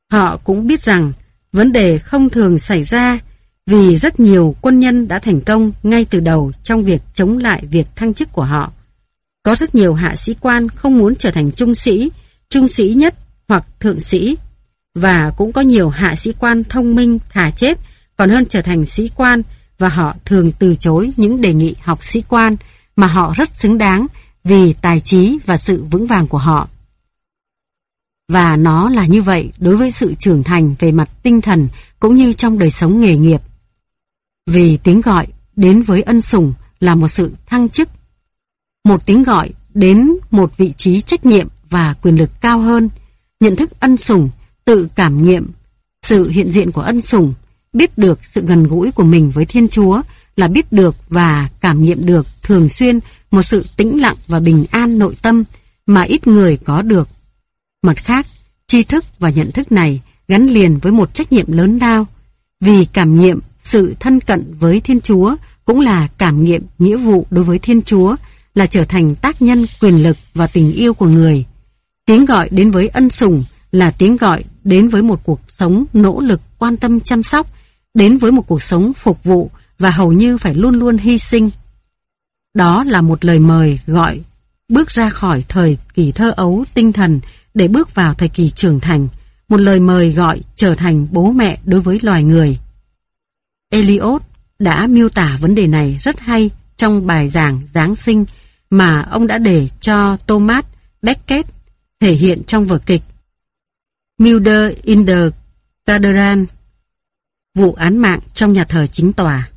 A: Họ cũng biết rằng vấn đề không thường xảy ra vì rất nhiều quân nhân đã thành công ngay từ đầu trong việc chống lại việc thăng chức của họ. Có rất nhiều hạ sĩ quan không muốn trở thành trung sĩ nhất hoặc thượng sĩ, và cũng có nhiều hạ sĩ quan thông minh thà chết còn hơn trở thành sĩ quan, và họ thường từ chối những đề nghị học sĩ quan mà họ rất xứng đáng vì tài trí và sự vững vàng của họ. Và nó là như vậy đối với sự trưởng thành về mặt tinh thần cũng như trong đời sống nghề nghiệp. Vì tiếng gọi đến với ân sủng là một sự thăng chức, một tiếng gọi đến một vị trí trách nhiệm và quyền lực cao hơn. Nhận thức ân sủng, tự cảm nghiệm sự hiện diện của ân sủng, biết được sự gần gũi của mình với Thiên Chúa là biết được và cảm nghiệm được thường xuyên một sự tĩnh lặng và bình an nội tâm mà ít người có được. Mặt khác, tri thức và nhận thức này gắn liền với một trách nhiệm lớn lao, vì cảm nghiệm sự thân cận với Thiên Chúa cũng là cảm nghiệm nghĩa vụ đối với Thiên Chúa, là trở thành tác nhân quyền lực và tình yêu của người. Tiếng gọi đến với ân sủng là tiếng gọi đến với một cuộc sống nỗ lực quan tâm chăm sóc, đến với một cuộc sống phục vụ và hầu như phải luôn luôn hy sinh. Đó là một lời mời gọi bước ra khỏi thời kỳ thơ ấu tinh thần để bước vào thời kỳ trưởng thành, một lời mời gọi trở thành bố mẹ đối với loài người. Eliot đã miêu tả vấn đề này rất hay trong bài giảng Giáng sinh mà ông đã để cho Thomas Becket thể hiện trong vở kịch Murder in the Cathedral, vụ án mạng trong nhà thờ chính tòa.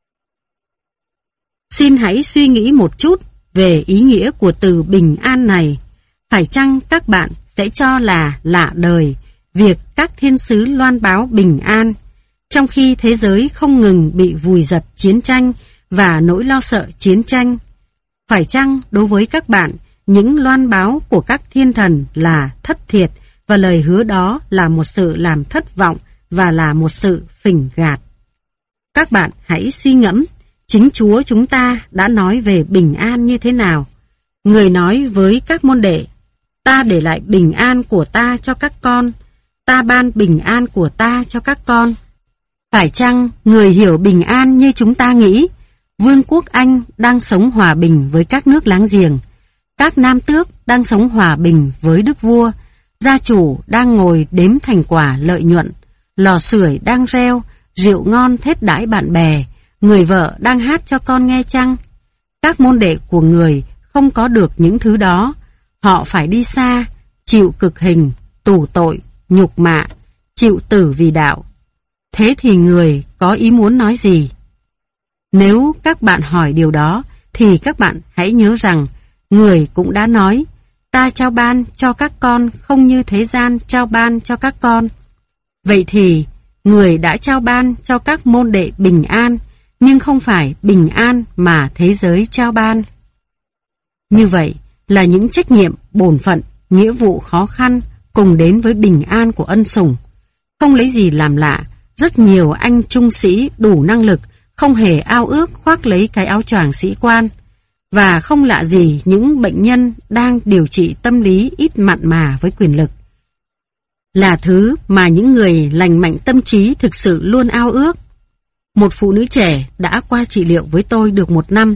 A: Xin hãy suy nghĩ một chút về ý nghĩa của từ bình an này. Phải chăng các bạn sẽ cho là lạ đời việc các thiên sứ loan báo bình an, trong khi thế giới không ngừng bị vùi dập chiến tranh và nỗi lo sợ chiến tranh? Phải chăng đối với các bạn, những loan báo của các thiên thần là thất thiệt và lời hứa đó là một sự làm thất vọng và là một sự phỉnh gạt? Các bạn hãy suy ngẫm, chính Chúa chúng ta đã nói về bình an như thế nào. Người nói với các môn đệ: ta để lại bình an của ta cho các con, ta ban bình an của ta cho các con. Phải chăng người hiểu bình an như chúng ta nghĩ? Vương quốc Anh đang sống hòa bình với các nước láng giềng, các nam tước đang sống hòa bình với đức vua, gia chủ đang ngồi đếm thành quả lợi nhuận, lò sưởi đang reo, rượu ngon thết đãi bạn bè, người vợ đang hát cho con nghe chăng? Các môn đệ của người không có được những thứ đó. Họ phải đi xa, chịu cực hình, tù tội, nhục mạ, chịu tử vì đạo. Thế thì người có ý muốn nói gì? Nếu các bạn hỏi điều đó, thì các bạn hãy nhớ rằng người cũng đã nói: ta trao ban cho các con không như thế gian trao ban cho các con. Vậy thì người đã trao ban cho các môn đệ bình an, nhưng không phải bình an mà thế giới trao ban. Như vậy là những trách nhiệm, bổn phận, nghĩa vụ khó khăn cùng đến với bình an của ân sủng. Không lấy gì làm lạ, rất nhiều anh trung sĩ đủ năng lực không hề ao ước khoác lấy cái áo choàng sĩ quan. Và không lạ gì những bệnh nhân đang điều trị tâm lý ít mặn mà với quyền lực. Là thứ mà những người lành mạnh tâm trí thực sự luôn ao ước. Một phụ nữ trẻ đã qua trị liệu với tôi được 1 năm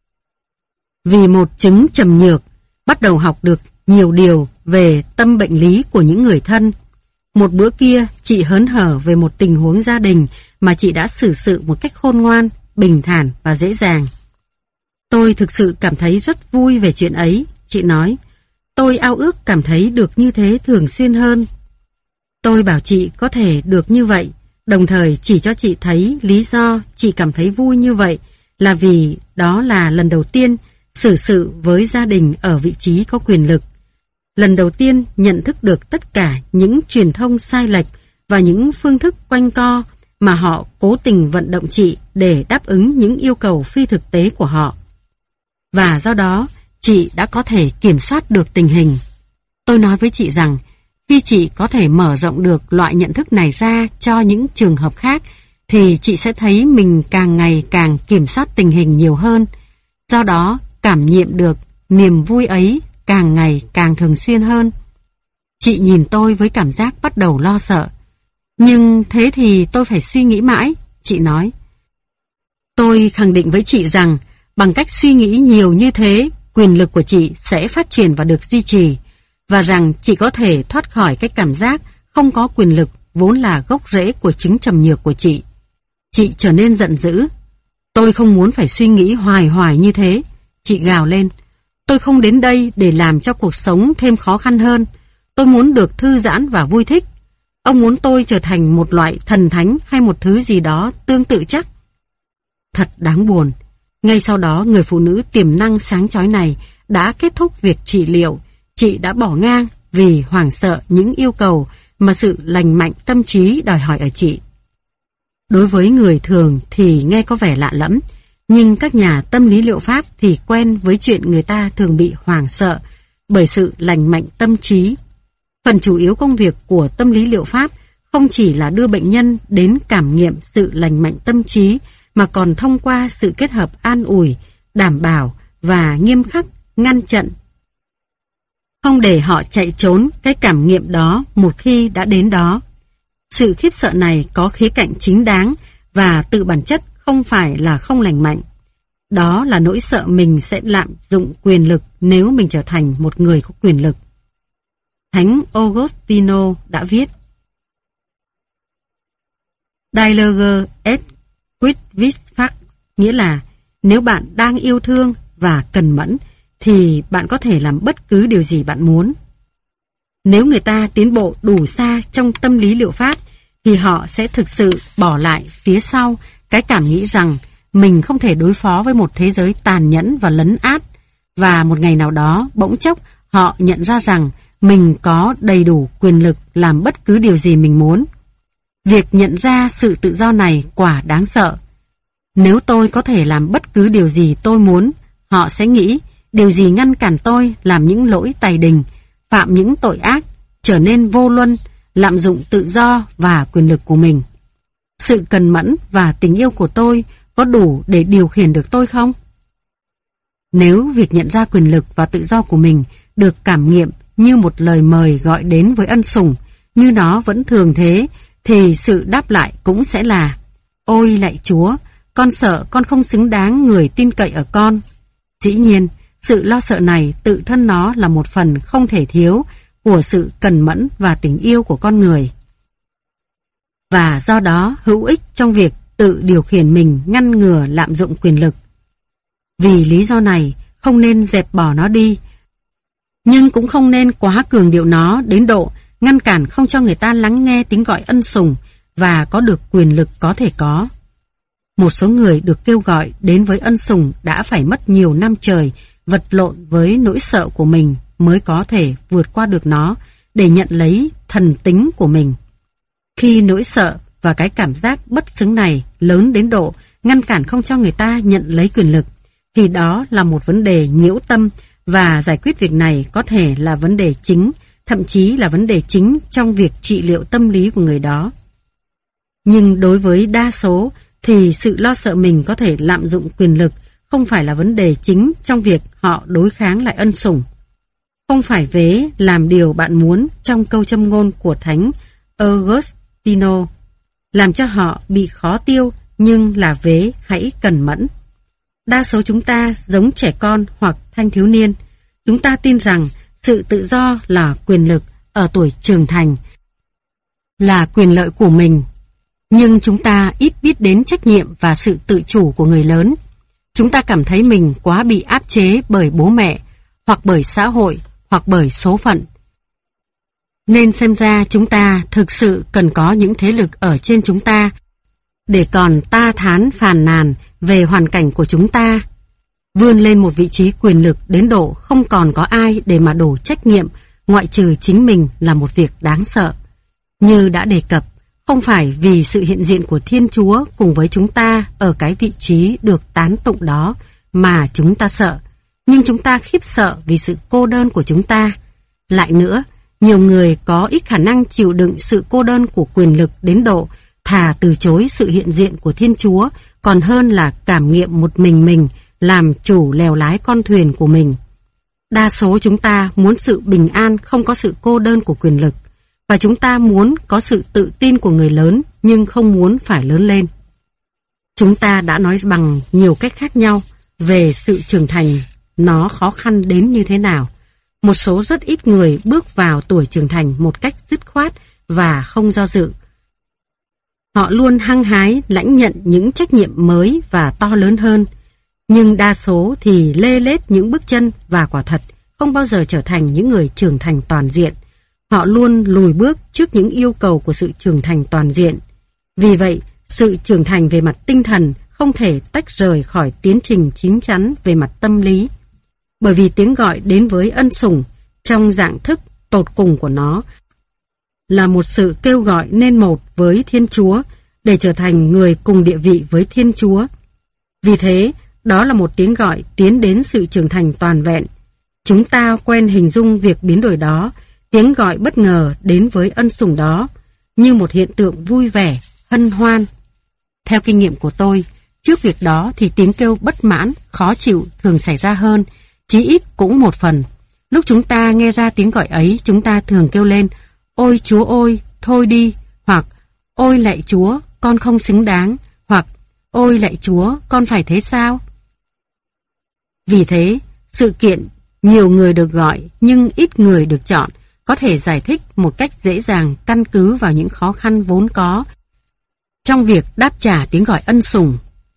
A: vì một chứng trầm nhược, bắt đầu học được nhiều điều về tâm bệnh lý của những người thân. Một bữa kia, chị hớn hở về một tình huống gia đình mà chị đã xử sự một cách khôn ngoan, bình thản và dễ dàng. Tôi thực sự cảm thấy rất vui về chuyện ấy, chị nói. Tôi ao ước cảm thấy được như thế thường xuyên hơn. Tôi bảo chị có thể được như vậy, đồng thời chỉ cho chị thấy lý do chị cảm thấy vui như vậy là vì đó là lần đầu tiên xử sự với gia đình ở vị trí có quyền lực. Lần đầu tiên nhận thức được tất cả những truyền thông sai lệch và những phương thức quanh co mà họ cố tình vận động chị để đáp ứng những yêu cầu phi thực tế của họ. Và do đó, chị đã có thể kiểm soát được tình hình. Tôi nói với chị rằng, khi chị có thể mở rộng được loại nhận thức này ra cho những trường hợp khác, thì chị sẽ thấy mình càng ngày càng kiểm soát tình hình nhiều hơn. Do đó, cảm nghiệm được niềm vui ấy càng ngày càng thường xuyên hơn. Chị nhìn tôi với cảm giác bắt đầu lo sợ. Nhưng thế thì tôi phải suy nghĩ mãi, chị nói. Tôi khẳng định với chị rằng bằng cách suy nghĩ nhiều như thế, quyền lực của chị sẽ phát triển và được duy trì, và rằng chị có thể thoát khỏi cái cảm giác không có quyền lực vốn là gốc rễ của chứng trầm nhược của chị. Chị trở nên giận dữ. Tôi không muốn phải suy nghĩ hoài hoài như thế, chị gào lên. Tôi không đến đây để làm cho cuộc sống thêm khó khăn hơn. Tôi muốn được thư giãn và vui thích. Ông muốn tôi trở thành một loại thần thánh hay một thứ gì đó tương tự chắc? Thật đáng buồn. Ngay sau đó, người phụ nữ tiềm năng sáng chói này đã kết thúc việc trị liệu. Chị đã bỏ ngang vì hoảng sợ những yêu cầu mà sự lành mạnh tâm trí đòi hỏi ở chị. Đối với người thường thì nghe có vẻ lạ lẫm, nhưng các nhà tâm lý liệu pháp thì quen với chuyện người ta thường bị hoảng sợ bởi sự lành mạnh tâm trí. Phần chủ yếu công việc của tâm lý liệu pháp không chỉ là đưa bệnh nhân đến cảm nghiệm sự lành mạnh tâm trí, mà còn thông qua sự kết hợp an ủi, đảm bảo và nghiêm khắc ngăn chặn, không để họ chạy trốn cái cảm nghiệm đó một khi đã đến đó. Sự khiếp sợ này có khía cạnh chính đáng và tự bản chất không phải là không lành mạnh. Đó là nỗi sợ mình sẽ lạm dụng quyền lực nếu mình trở thành một người có quyền lực. Thánh Augustino đã viết: Dialogue et quid vis fac, nghĩa là nếu bạn đang yêu thương và cần mẫn thì bạn có thể làm bất cứ điều gì bạn muốn. Nếu người ta tiến bộ đủ xa trong tâm lý liệu pháp thì họ sẽ thực sự bỏ lại phía sau cái cảm nghĩ rằng mình không thể đối phó với một thế giới tàn nhẫn và lấn át, và một ngày nào đó bỗng chốc họ nhận ra rằng mình có đầy đủ quyền lực làm bất cứ điều gì mình muốn. Việc nhận ra sự tự do này quả đáng sợ. Nếu tôi có thể làm bất cứ điều gì tôi muốn, họ sẽ nghĩ điều gì ngăn cản tôi làm những lỗi tày đình, phạm những tội ác, trở nên vô luân, lạm dụng tự do và quyền lực của mình. Sự cần mẫn và tình yêu của tôi có đủ để điều khiển được tôi không? Nếu việc nhận ra quyền lực và tự do của mình được cảm nghiệm như một lời mời gọi đến với ân sủng, như nó vẫn thường thế, thì sự đáp lại cũng sẽ là: ôi lạy Chúa, con sợ con không xứng đáng người tin cậy ở con. Dĩ nhiên, sự lo sợ này tự thân nó là một phần không thể thiếu của sự cần mẫn và tình yêu của con người, và do đó hữu ích trong việc tự điều khiển mình ngăn ngừa lạm dụng quyền lực. Vì lý do này, không nên dẹp bỏ nó đi, nhưng cũng không nên quá cường điệu nó đến độ ngăn cản không cho người ta lắng nghe tiếng gọi ân sủng và có được quyền lực có thể có. Một số người được kêu gọi đến với ân sủng đã phải mất nhiều năm trời vật lộn với nỗi sợ của mình mới có thể vượt qua được nó để nhận lấy thần tính của mình. Khi nỗi sợ và cái cảm giác bất xứng này lớn đến độ ngăn cản không cho người ta nhận lấy quyền lực, thì đó là một vấn đề nhiễu tâm, và giải quyết việc này có thể là vấn đề chính, thậm chí là vấn đề chính trong việc trị liệu tâm lý của người đó. Nhưng đối với đa số thì sự lo sợ mình có thể lạm dụng quyền lực không phải là vấn đề chính trong việc họ đối kháng lại ân sủng. Không phải vế làm điều bạn muốn trong câu châm ngôn của Thánh Augustino làm cho họ bị khó tiêu, nhưng là vế hãy cần mẫn. Đa số chúng ta giống trẻ con hoặc thanh thiếu niên. Chúng ta tin rằng sự tự do là quyền lực ở tuổi trưởng thành, là quyền lợi của mình. Nhưng chúng ta ít biết đến trách nhiệm và sự tự chủ của người lớn. Chúng ta cảm thấy mình quá bị áp chế bởi bố mẹ, hoặc bởi xã hội, hoặc bởi số phận. Nên xem ra chúng ta thực sự cần có những thế lực ở trên chúng ta để còn ta thán phàn nàn về hoàn cảnh của chúng ta. Vươn lên một vị trí quyền lực đến độ không còn có ai để mà đổ trách nhiệm ngoại trừ chính mình là một việc đáng sợ. Như đã đề cập, không phải vì sự hiện diện của Thiên Chúa cùng với chúng ta ở cái vị trí được tán tụng đó mà chúng ta sợ, nhưng chúng ta khiếp sợ vì sự cô đơn của chúng ta. Lại nữa, nhiều người có ít khả năng chịu đựng sự cô đơn của quyền lực đến độ thà từ chối sự hiện diện của Thiên Chúa còn hơn là cảm nghiệm một mình làm chủ lèo lái con thuyền của mình. Đa số chúng ta muốn sự bình an không có sự cô đơn của quyền lực, và chúng ta muốn có sự tự tin của người lớn nhưng không muốn phải lớn lên. Chúng ta đã nói bằng nhiều cách khác nhau về sự trưởng thành, nó khó khăn đến như thế nào. Một số rất ít người bước vào tuổi trưởng thành một cách dứt khoát và không do dự. Họ luôn hăng hái lãnh nhận những trách nhiệm mới và to lớn hơn, nhưng đa số thì lê lết những bước chân và quả thật không bao giờ trở thành những người trưởng thành toàn diện. Họ luôn lùi bước trước những yêu cầu của sự trưởng thành toàn diện. Vì vậy, sự trưởng thành về mặt tinh thần không thể tách rời khỏi tiến trình chín chắn về mặt tâm lý. Bởi vì tiếng gọi đến với ân sủng trong dạng thức tột cùng của nó là một sự kêu gọi nên một với Thiên Chúa để trở thành người cùng địa vị với Thiên Chúa. Vì thế, đó là một tiếng gọi tiến đến sự trưởng thành toàn vẹn. Chúng ta quen hình dung việc biến đổi đó, tiếng gọi bất ngờ đến với ân sủng đó, như một hiện tượng vui vẻ, hân hoan. Theo kinh nghiệm của tôi, trước việc đó thì tiếng kêu bất mãn, khó chịu thường xảy ra hơn, chí ít cũng một phần. Lúc chúng ta nghe ra tiếng gọi ấy, chúng ta thường kêu lên, ôi Chúa ơi, thôi đi, hoặc ôi lạy Chúa, con không xứng đáng, hoặc ôi lạy Chúa, con phải thế sao? Vì thế, sự kiện nhiều người được gọi nhưng ít người được chọn có thể giải thích một cách dễ dàng căn cứ vào những khó khăn vốn có trong việc đáp trả tiếng gọi ân sủng.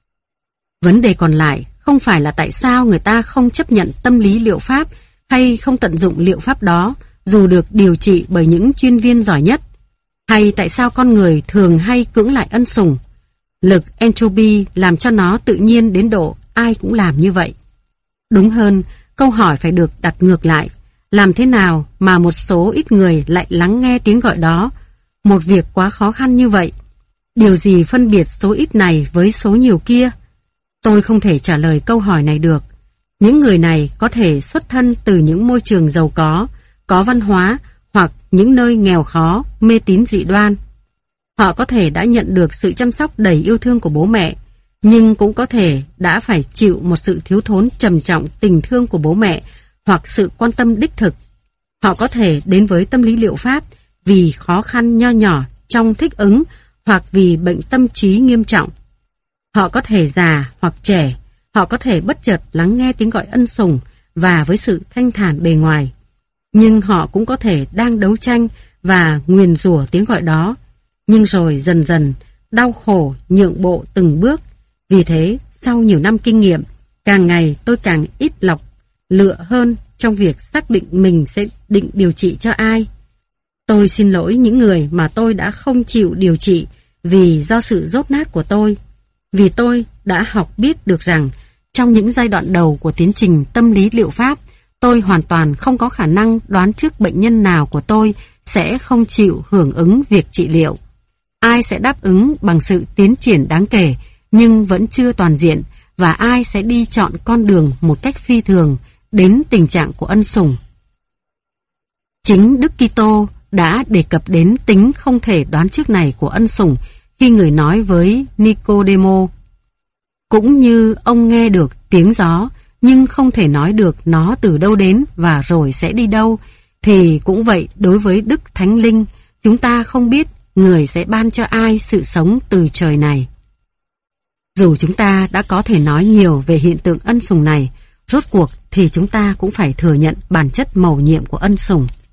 A: Vấn đề còn lại không phải là tại sao người ta không chấp nhận tâm lý liệu pháp hay không tận dụng liệu pháp đó dù được điều trị bởi những chuyên viên giỏi nhất, hay tại sao con người thường hay cưỡng lại ân sủng. Lực entropy làm cho nó tự nhiên đến độ ai cũng làm như vậy. Đúng hơn, câu hỏi phải được đặt ngược lại. Làm thế nào mà một số ít người lại lắng nghe tiếng gọi đó? Một việc quá khó khăn như vậy. Điều gì phân biệt số ít này với số nhiều kia? Tôi không thể trả lời câu hỏi này được. Những người này có thể xuất thân từ những môi trường giàu có văn hóa, hoặc những nơi nghèo khó, mê tín dị đoan. Họ có thể đã nhận được sự chăm sóc đầy yêu thương của bố mẹ, nhưng cũng có thể đã phải chịu một sự thiếu thốn trầm trọng tình thương của bố mẹ hoặc sự quan tâm đích thực. Họ có thể đến với tâm lý liệu pháp vì khó khăn nho nhỏ trong thích ứng hoặc vì bệnh tâm trí nghiêm trọng. Họ có thể già hoặc trẻ, họ có thể bất chợt lắng nghe tiếng gọi ân sủng và với sự thanh thản bề ngoài. Nhưng họ cũng có thể đang đấu tranh và nguyền rủa tiếng gọi đó. Nhưng rồi dần dần, đau khổ nhượng bộ từng bước. Vì thế, sau nhiều năm kinh nghiệm, càng ngày tôi càng ít lựa hơn trong việc xác định mình sẽ định điều trị cho ai. Tôi xin lỗi những người mà tôi đã không chịu điều trị vì do sự dốt nát của tôi. Vì tôi đã học biết được rằng trong những giai đoạn đầu của tiến trình tâm lý liệu pháp, tôi hoàn toàn không có khả năng đoán trước bệnh nhân nào của tôi sẽ không chịu hưởng ứng việc trị liệu. Ai sẽ đáp ứng bằng sự tiến triển đáng kể nhưng vẫn chưa toàn diện, và ai sẽ đi chọn con đường một cách phi thường đến tình trạng của ân sủng. Chính Đức Kitô đã đề cập đến tính không thể đoán trước này của ân sủng khi người nói với Nicodemo. Cũng như ông nghe được tiếng gió nhưng không thể nói được nó từ đâu đến và rồi sẽ đi đâu, thì cũng vậy đối với Đức Thánh Linh, chúng ta không biết người sẽ ban cho ai sự sống từ trời này. Dù chúng ta đã có thể nói nhiều về hiện tượng ân sủng này, rốt cuộc thì chúng ta cũng phải thừa nhận bản chất mầu nhiệm của ân sủng.